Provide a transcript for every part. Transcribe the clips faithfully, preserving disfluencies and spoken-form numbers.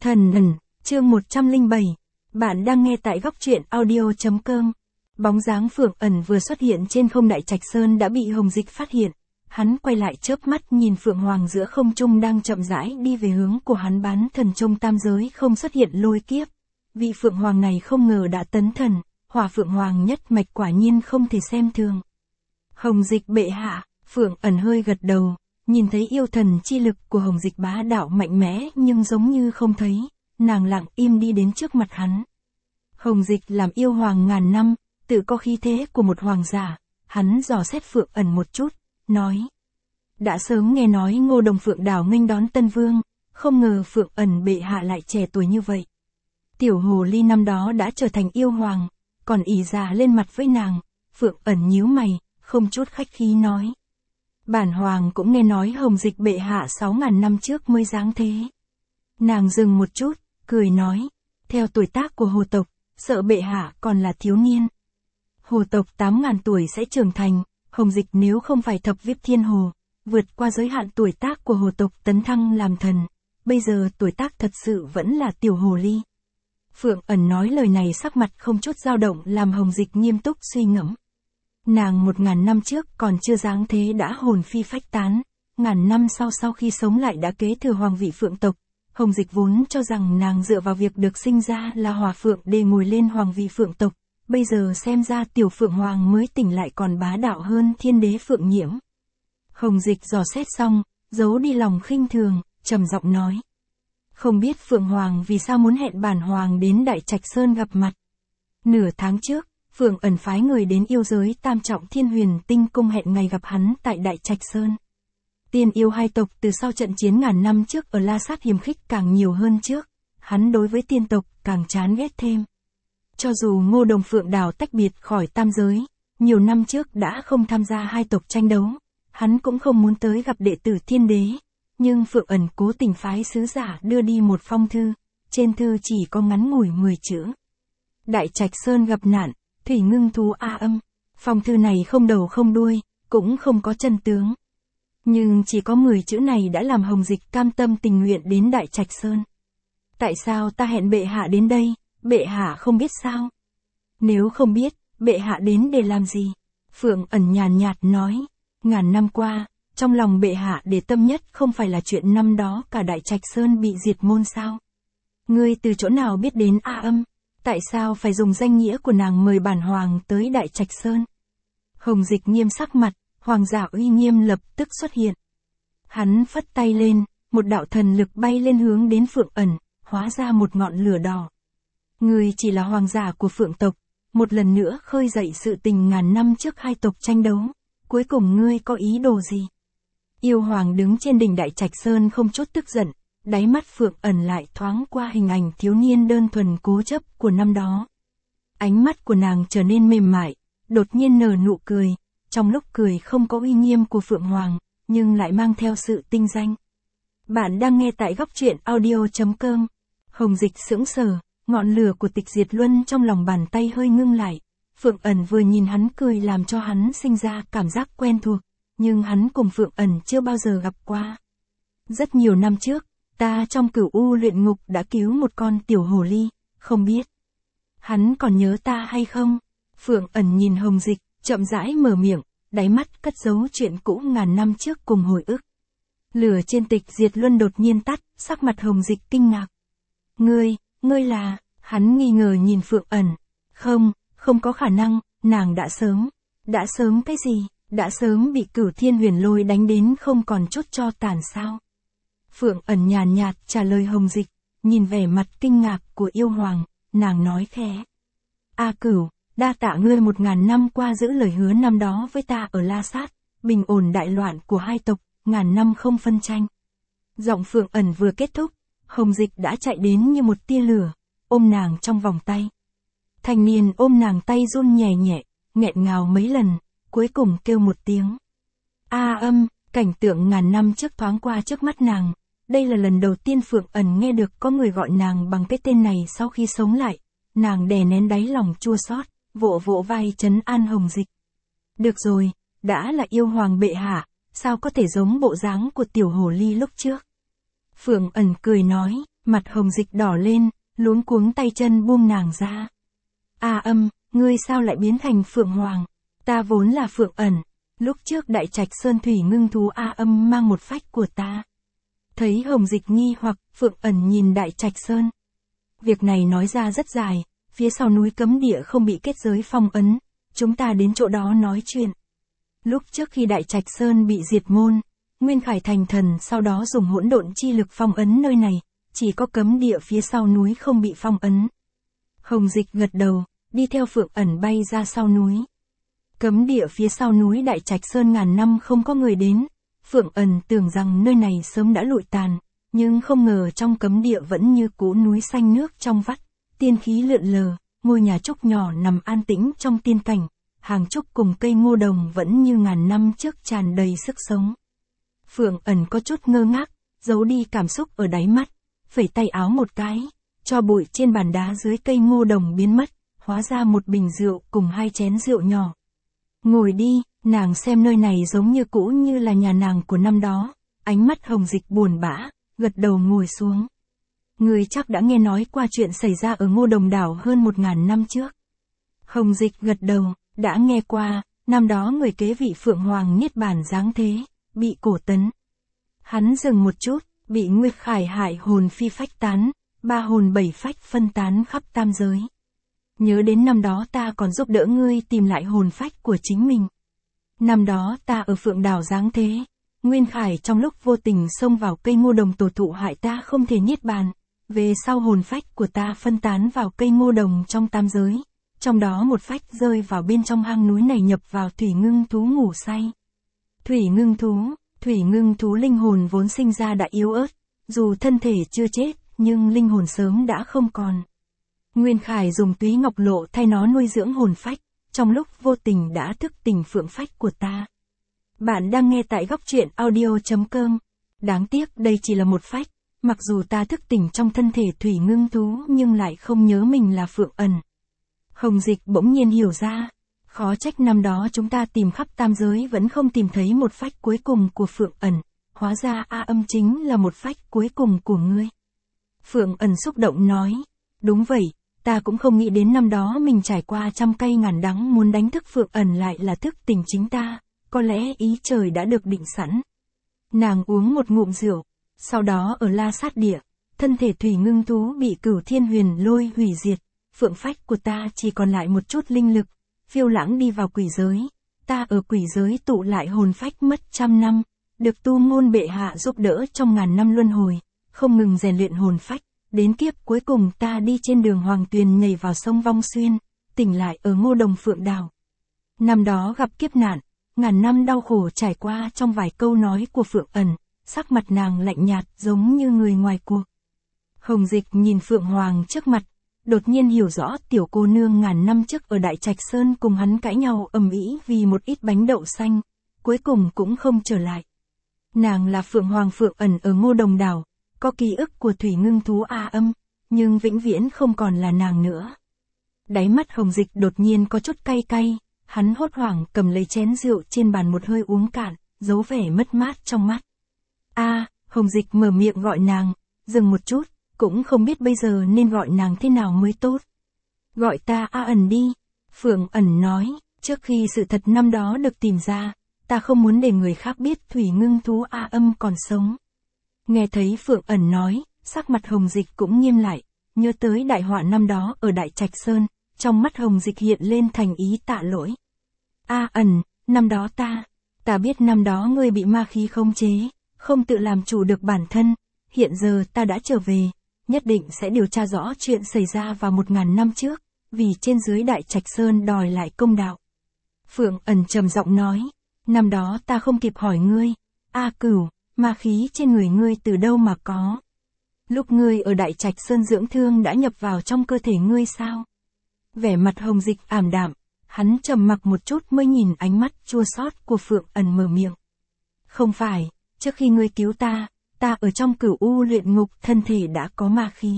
Thần ẩn, chương một trăm lẻ bảy. Bạn đang nghe tại góc truyện audio chấm com. Bóng dáng Phượng Ẩn vừa xuất hiện trên không Đại Trạch Sơn đã bị Hồng Dịch phát hiện. Hắn quay lại chớp mắt nhìn Phượng Hoàng giữa không trung đang chậm rãi đi về hướng của hắn. Bán thần trong tam giới không xuất hiện lôi kiếp. Vị Phượng Hoàng này không ngờ đã tấn thần, Hỏa Phượng Hoàng nhất mạch quả nhiên không thể xem thường. Hồng Dịch bệ hạ, Phượng Ẩn hơi gật đầu, nhìn thấy yêu thần chi lực của Hồng Dịch bá đạo mạnh mẽ nhưng giống như không thấy, nàng lặng im đi đến trước mặt hắn. Hồng Dịch làm yêu hoàng ngàn năm, tự có khí thế của một hoàng giả, hắn dò xét Phượng Ẩn một chút, nói. Đã sớm nghe nói Ngô Đồng Phượng đảo nghênh đón Tân Vương, không ngờ Phượng Ẩn bệ hạ lại trẻ tuổi như vậy. Tiểu hồ ly năm đó đã trở thành yêu hoàng, còn ỷ già lên mặt với nàng. Phượng Ẩn nhíu mày, không chút khách khí nói. Bản hoàng cũng nghe nói Hồng Dịch bệ hạ sáu ngàn năm trước mới giáng thế. Nàng dừng một chút, cười nói. Theo tuổi tác của hồ tộc, sợ bệ hạ còn là thiếu niên. Hồ tộc tám ngàn tuổi sẽ trưởng thành, Hồng Dịch nếu không phải thập viếp thiên hồ, vượt qua giới hạn tuổi tác của hồ tộc tấn thăng làm thần. Bây giờ tuổi tác thật sự vẫn là tiểu hồ ly. Phượng Ẩn nói lời này sắc mặt không chút dao động làm Hồng Dịch nghiêm túc suy ngẫm. Nàng một ngàn năm trước còn chưa giáng thế đã hồn phi phách tán, ngàn năm sau sau khi sống lại đã kế thừa hoàng vị Phượng tộc. Hồng Dịch vốn cho rằng nàng dựa vào việc được sinh ra là Hỏa Phượng để ngồi lên hoàng vị Phượng tộc, bây giờ xem ra tiểu Phượng Hoàng mới tỉnh lại còn bá đạo hơn thiên đế Phượng Nhiễm. Hồng Dịch dò xét xong, giấu đi lòng khinh thường, trầm giọng nói. Không biết Phượng Hoàng vì sao muốn hẹn bản hoàng đến Đại Trạch Sơn gặp mặt. Nửa tháng trước, Phượng Ẩn phái người đến yêu giới tam trọng Thiên Huyền Tinh Cung hẹn ngày gặp hắn tại Đại Trạch Sơn. Tiên yêu hai tộc từ sau trận chiến ngàn năm trước ở La Sát hiềm khích càng nhiều hơn trước, hắn đối với tiên tộc càng chán ghét thêm. Cho dù Ngô Đồng Phượng đảo tách biệt khỏi tam giới, nhiều năm trước đã không tham gia hai tộc tranh đấu, hắn cũng không muốn tới gặp đệ tử thiên đế, nhưng Phượng Ẩn cố tình phái sứ giả đưa đi một phong thư, trên thư chỉ có ngắn ngủi mười chữ. Đại Trạch Sơn gặp nạn, thủy ngưng thú A Âm. Phong thư này không đầu không đuôi, cũng không có chân tướng. Nhưng chỉ có mười chữ này đã làm Hồng Dịch cam tâm tình nguyện đến Đại Trạch Sơn. Tại sao ta hẹn bệ hạ đến đây, bệ hạ không biết sao? Nếu không biết, bệ hạ đến để làm gì? Phượng Ẩn nhàn nhạt nói, ngàn năm qua, trong lòng bệ hạ để tâm nhất không phải là chuyện năm đó cả Đại Trạch Sơn bị diệt môn sao? Ngươi từ chỗ nào biết đến A Âm? Tại sao phải dùng danh nghĩa của nàng mời bản hoàng tới Đại Trạch Sơn? Hồng Dịch nghiêm sắc mặt, hoàng giả uy nghiêm lập tức xuất hiện. Hắn phất tay lên, một đạo thần lực bay lên hướng đến Phượng Ẩn, hóa ra một ngọn lửa đỏ. Ngươi chỉ là hoàng giả của Phượng tộc, một lần nữa khơi dậy sự tình ngàn năm trước hai tộc tranh đấu, cuối cùng ngươi có ý đồ gì? Yêu hoàng đứng trên đỉnh Đại Trạch Sơn không chút tức giận, đáy mắt Phượng Ẩn lại thoáng qua hình ảnh thiếu niên đơn thuần cố chấp của năm đó. Ánh mắt của nàng trở nên mềm mại, đột nhiên nở nụ cười, trong lúc cười không có uy nghiêm của Phượng Hoàng, nhưng lại mang theo sự tinh danh. Bạn đang nghe tại góc truyện audio chấm com. Hồng Dịch sững sờ, ngọn lửa của Tịch Diệt Luân trong lòng bàn tay hơi ngưng lại. Phượng Ẩn vừa nhìn hắn cười làm cho hắn sinh ra cảm giác quen thuộc, nhưng hắn cùng Phượng Ẩn chưa bao giờ gặp qua. Rất nhiều năm trước, ta trong Cửu U luyện ngục đã cứu một con tiểu hồ ly, không biết hắn còn nhớ ta hay không? Phượng Ẩn nhìn Hồng Dịch, chậm rãi mở miệng, đáy mắt cất giấu chuyện cũ ngàn năm trước cùng hồi ức. Lửa trên Tịch Diệt Luân đột nhiên tắt, sắc mặt Hồng Dịch kinh ngạc. Ngươi, ngươi là, hắn nghi ngờ nhìn Phượng Ẩn. Không, không có khả năng, nàng đã sớm, đã sớm cái gì, đã sớm bị Cửu Thiên Huyền Lôi đánh đến không còn chút cho tàn sao? Phượng Ẩn nhàn nhạt trả lời Hồng Dịch, nhìn vẻ mặt kinh ngạc của yêu hoàng, nàng nói khẽ. A Cửu, đa tạ ngươi một ngàn năm qua giữ lời hứa năm đó với ta ở La Sát, bình ổn đại loạn của hai tộc, ngàn năm không phân tranh. Giọng Phượng Ẩn vừa kết thúc, Hồng Dịch đã chạy đến như một tia lửa, ôm nàng trong vòng tay. Thanh niên ôm nàng tay run nhẹ nhẹ, nghẹn ngào mấy lần, cuối cùng kêu một tiếng. A Âm, cảnh tượng ngàn năm trước thoáng qua trước mắt nàng. Đây là lần đầu tiên Phượng Ẩn nghe được có người gọi nàng bằng cái tên này sau khi sống lại. Nàng đè nén đáy lòng chua xót, vỗ vỗ vai trấn an Hồng Dịch. Được rồi, đã là yêu hoàng bệ hạ, sao có thể giống bộ dáng của tiểu hồ ly lúc trước? Phượng Ẩn cười nói, Mặt Hồng Dịch đỏ lên, luống cuống tay chân buông nàng ra. A Âm, ngươi sao lại biến thành Phượng Hoàng? Ta vốn là Phượng Ẩn. Lúc trước Đại Trạch Sơn thủy ngưng thú A Âm mang một phách của ta. Thấy Hồng Dịch nghi hoặc, Phượng Ẩn nhìn Đại Trạch Sơn. Việc này nói ra rất dài, phía sau núi cấm địa không bị kết giới phong ấn, chúng ta đến chỗ đó nói chuyện. Lúc trước khi Đại Trạch Sơn bị diệt môn, Nguyên Khải thành thần sau đó dùng hỗn độn chi lực phong ấn nơi này, chỉ có cấm địa phía sau núi không bị phong ấn. Hồng Dịch gật đầu, đi theo Phượng Ẩn bay ra sau núi. Cấm địa phía sau núi Đại Trạch Sơn ngàn năm không có người đến, Phượng Ẩn tưởng rằng nơi này sớm đã lụi tàn, nhưng không ngờ trong cấm địa vẫn như cũ núi xanh nước trong vắt, tiên khí lượn lờ, ngôi nhà trúc nhỏ nằm an tĩnh trong tiên cảnh, hàng trúc cùng cây ngô đồng vẫn như ngàn năm trước tràn đầy sức sống. Phượng Ẩn có chút ngơ ngác, giấu đi cảm xúc ở đáy mắt, phẩy tay áo một cái, cho bụi trên bàn đá dưới cây ngô đồng biến mất, hóa ra một bình rượu cùng hai chén rượu nhỏ. Ngồi đi, nàng xem nơi này giống như cũ như là nhà nàng của năm đó, ánh mắt Hồng Dịch buồn bã, gật đầu ngồi xuống. Người chắc đã nghe nói qua chuyện xảy ra ở Ngô Đồng đảo hơn một ngàn năm trước. Hồng Dịch gật đầu, đã nghe qua, năm đó người kế vị Phượng Hoàng niết bàn giáng thế, bị cổ tấn. Hắn dừng một chút, bị Nguyệt Khải hại hồn phi phách tán, ba hồn bảy phách phân tán khắp tam giới. Nhớ đến năm đó ta còn giúp đỡ ngươi tìm lại hồn phách của chính mình. Năm đó ta ở Phượng đảo giáng thế, Nguyên Khải trong lúc vô tình xông vào cây ngô đồng tổ thụ hại ta không thể niết bàn. Về sau hồn phách của ta phân tán vào cây ngô đồng trong tam giới, trong đó một phách rơi vào bên trong hang núi này nhập vào thủy ngưng thú ngủ say. Thủy ngưng thú, thủy ngưng thú linh hồn vốn sinh ra đã yếu ớt, dù thân thể chưa chết, nhưng linh hồn sớm đã không còn. Nguyên Khải dùng túy ngọc lộ thay nó nuôi dưỡng hồn phách, trong lúc vô tình đã thức tỉnh phượng phách của ta. Bạn đang nghe tại góc truyện audio chấm com. Đáng tiếc đây chỉ là một phách, mặc dù ta thức tỉnh trong thân thể thủy ngưng thú nhưng lại không nhớ mình là Phượng Ẩn. Hồng Dịch bỗng nhiên hiểu ra, khó trách năm đó chúng ta tìm khắp tam giới vẫn không tìm thấy một phách cuối cùng của Phượng Ẩn, hóa ra A Âm chính là một phách cuối cùng của ngươi. Phượng Ẩn xúc động nói, đúng vậy, ta cũng không nghĩ đến năm đó mình trải qua trăm cây ngàn đắng muốn đánh thức Phượng Ẩn lại là thức tỉnh chính ta, có lẽ ý trời đã được định sẵn. Nàng uống một ngụm rượu, sau đó ở La Sát Địa, thân thể thủy ngưng thú bị Cửu Thiên Huyền Lôi hủy diệt, phượng phách của ta chỉ còn lại một chút linh lực, phiêu lãng đi vào quỷ giới, ta ở quỷ giới tụ lại hồn phách mất trăm năm, được Tu Ngôn bệ hạ giúp đỡ trong ngàn năm luân hồi, không ngừng rèn luyện hồn phách, đến kiếp cuối cùng ta đi trên đường Hoàng Tuyền nhảy vào sông Vong Xuyên, tỉnh lại ở Ngô Đồng Phượng đảo. Năm đó gặp kiếp nạn, ngàn năm đau khổ trải qua trong vài câu nói của Phượng Ẩn, sắc mặt nàng lạnh nhạt giống như người ngoài cuộc. Hồng Dịch nhìn Phượng Hoàng trước mặt, đột nhiên hiểu rõ tiểu cô nương ngàn năm trước ở Đại Trạch Sơn cùng hắn cãi nhau ầm ĩ vì một ít bánh đậu xanh, cuối cùng cũng không trở lại. Nàng là Phượng Hoàng Phượng Ẩn ở Ngô Đồng đảo, có ký ức của thủy ngưng thú A Âm, nhưng vĩnh viễn không còn là nàng nữa. Đáy mắt Hồng Dịch đột nhiên có chút cay cay, hắn hốt hoảng cầm lấy chén rượu trên bàn một hơi uống cạn, giấu vẻ mất mát trong mắt. A, Hồng Dịch mở miệng gọi nàng, dừng một chút, cũng không biết bây giờ nên gọi nàng thế nào mới tốt. Gọi ta A Ẩn đi, Phượng Ẩn nói, trước khi sự thật năm đó được tìm ra, ta không muốn để người khác biết thủy ngưng thú A Âm còn sống. Nghe thấy Phượng Ẩn nói, sắc mặt Hồng Dịch cũng nghiêm lại, nhớ tới đại họa năm đó ở Đại Trạch Sơn, trong mắt Hồng Dịch hiện lên thành ý tạ lỗi. A Ẩn, năm đó ta, ta biết năm đó ngươi bị ma khí khống chế, không tự làm chủ được bản thân, hiện giờ ta đã trở về, nhất định sẽ điều tra rõ chuyện xảy ra vào một ngàn năm trước, vì trên dưới Đại Trạch Sơn đòi lại công đạo. Phượng Ẩn trầm giọng nói, năm đó ta không kịp hỏi ngươi, A Cửu, ma khí trên người ngươi từ đâu mà có? Lúc ngươi ở Đại Trạch Sơn dưỡng thương đã nhập vào trong cơ thể ngươi sao? Vẻ mặt Hồng Dịch ảm đạm, hắn trầm mặc một chút mới nhìn ánh mắt chua xót của Phượng Ẩn mở miệng. Không phải, trước khi ngươi cứu ta, ta ở trong Cửu U luyện ngục thân thể đã có ma khí.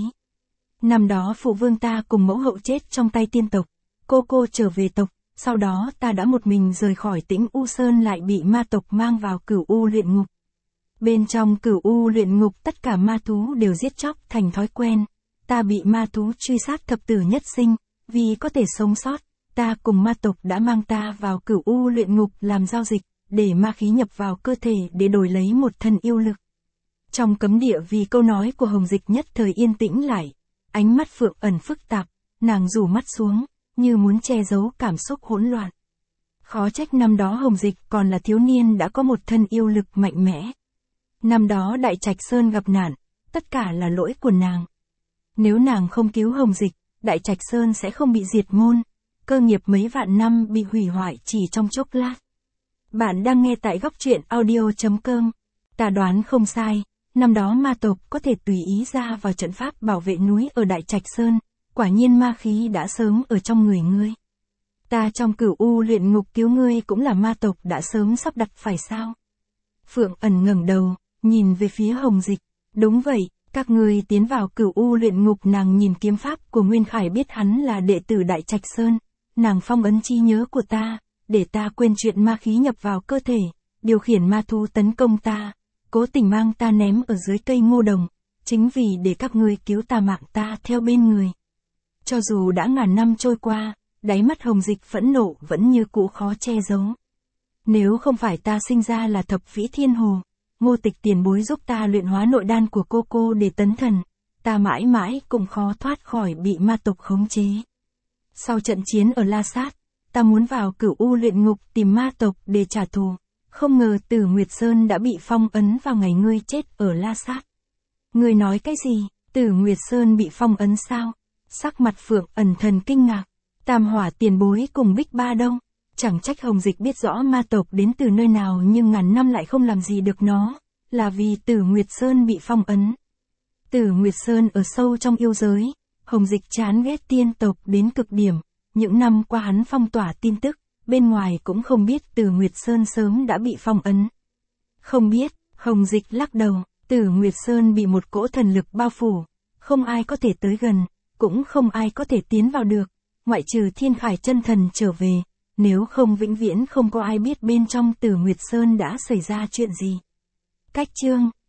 Năm đó phụ vương ta cùng mẫu hậu chết trong tay tiên tộc, cô cô trở về tộc, sau đó ta đã một mình rời khỏi Tĩnh U Sơn lại bị ma tộc mang vào Cửu U luyện ngục. Bên trong Cửu U luyện ngục tất cả ma thú đều giết chóc thành thói quen. Ta bị ma thú truy sát thập tử nhất sinh, vì có thể sống sót, ta cùng ma tộc đã mang ta vào Cửu U luyện ngục làm giao dịch, để ma khí nhập vào cơ thể để đổi lấy một thân yêu lực. Trong cấm địa vì câu nói của Hồng Dịch nhất thời yên tĩnh lại, ánh mắt Phượng Ẩn phức tạp, nàng rủ mắt xuống, như muốn che giấu cảm xúc hỗn loạn. Khó trách năm đó Hồng Dịch còn là thiếu niên đã có một thân yêu lực mạnh mẽ. Năm đó Đại Trạch Sơn gặp nạn, tất cả là lỗi của nàng. Nếu nàng không cứu Hồng Dịch, Đại Trạch Sơn sẽ không bị diệt môn, cơ nghiệp mấy vạn năm bị hủy hoại chỉ trong chốc lát. Bạn đang nghe tại góc truyện audio chấm com. Ta đoán không sai, năm đó ma tộc có thể tùy ý ra vào trận pháp bảo vệ núi ở Đại Trạch Sơn, quả nhiên ma khí đã sớm ở trong người ngươi. Ta trong Cửu U luyện ngục cứu ngươi cũng là ma tộc đã sớm sắp đặt phải sao? Phượng Ẩn ngẩng đầu, nhìn về phía Hồng Dịch. Đúng vậy, các ngươi tiến vào Cửu U luyện ngục, nàng nhìn kiếm pháp của Nguyên Khải biết hắn là đệ tử Đại Trạch Sơn, nàng phong ấn trí nhớ của ta, để ta quên chuyện ma khí nhập vào cơ thể, điều khiển ma thú tấn công ta, cố tình mang ta ném ở dưới cây ngô đồng, chính vì để các ngươi cứu ta mạng ta theo bên người. Cho dù đã ngàn năm trôi qua, đáy mắt Hồng Dịch phẫn nộ vẫn như cũ khó che giấu. Nếu không phải ta sinh ra là thập vĩ thiên hồ, Ngô Tịch tiền bối giúp ta luyện hóa nội đan của cô cô để tấn thần, ta mãi mãi cũng khó thoát khỏi bị ma tộc khống chế. Sau trận chiến ở La Sát, ta muốn vào Cửu U luyện ngục tìm ma tộc để trả thù, không ngờ Tử Nguyệt Sơn đã bị phong ấn vào ngày ngươi chết ở La Sát. Ngươi nói cái gì? Tử Nguyệt Sơn bị phong ấn sao? Sắc mặt Phượng Ẩn thần kinh ngạc. Tam Hỏa tiền bối cùng Bích Ba đâu? Chẳng trách Hồng Dịch biết rõ ma tộc đến từ nơi nào nhưng ngàn năm lại không làm gì được nó, là vì Tử Nguyệt Sơn bị phong ấn. Tử Nguyệt Sơn ở sâu trong yêu giới, Hồng Dịch chán ghét tiên tộc đến cực điểm, những năm qua hắn phong tỏa tin tức, bên ngoài cũng không biết Tử Nguyệt Sơn sớm đã bị phong ấn. Không biết, Hồng Dịch lắc đầu, Tử Nguyệt Sơn bị một cỗ thần lực bao phủ, không ai có thể tới gần, cũng không ai có thể tiến vào được, ngoại trừ Thiên Khải chân thần trở về, nếu không vĩnh viễn không có ai biết bên trong Tử Nguyệt Sơn đã xảy ra chuyện gì. Cách chương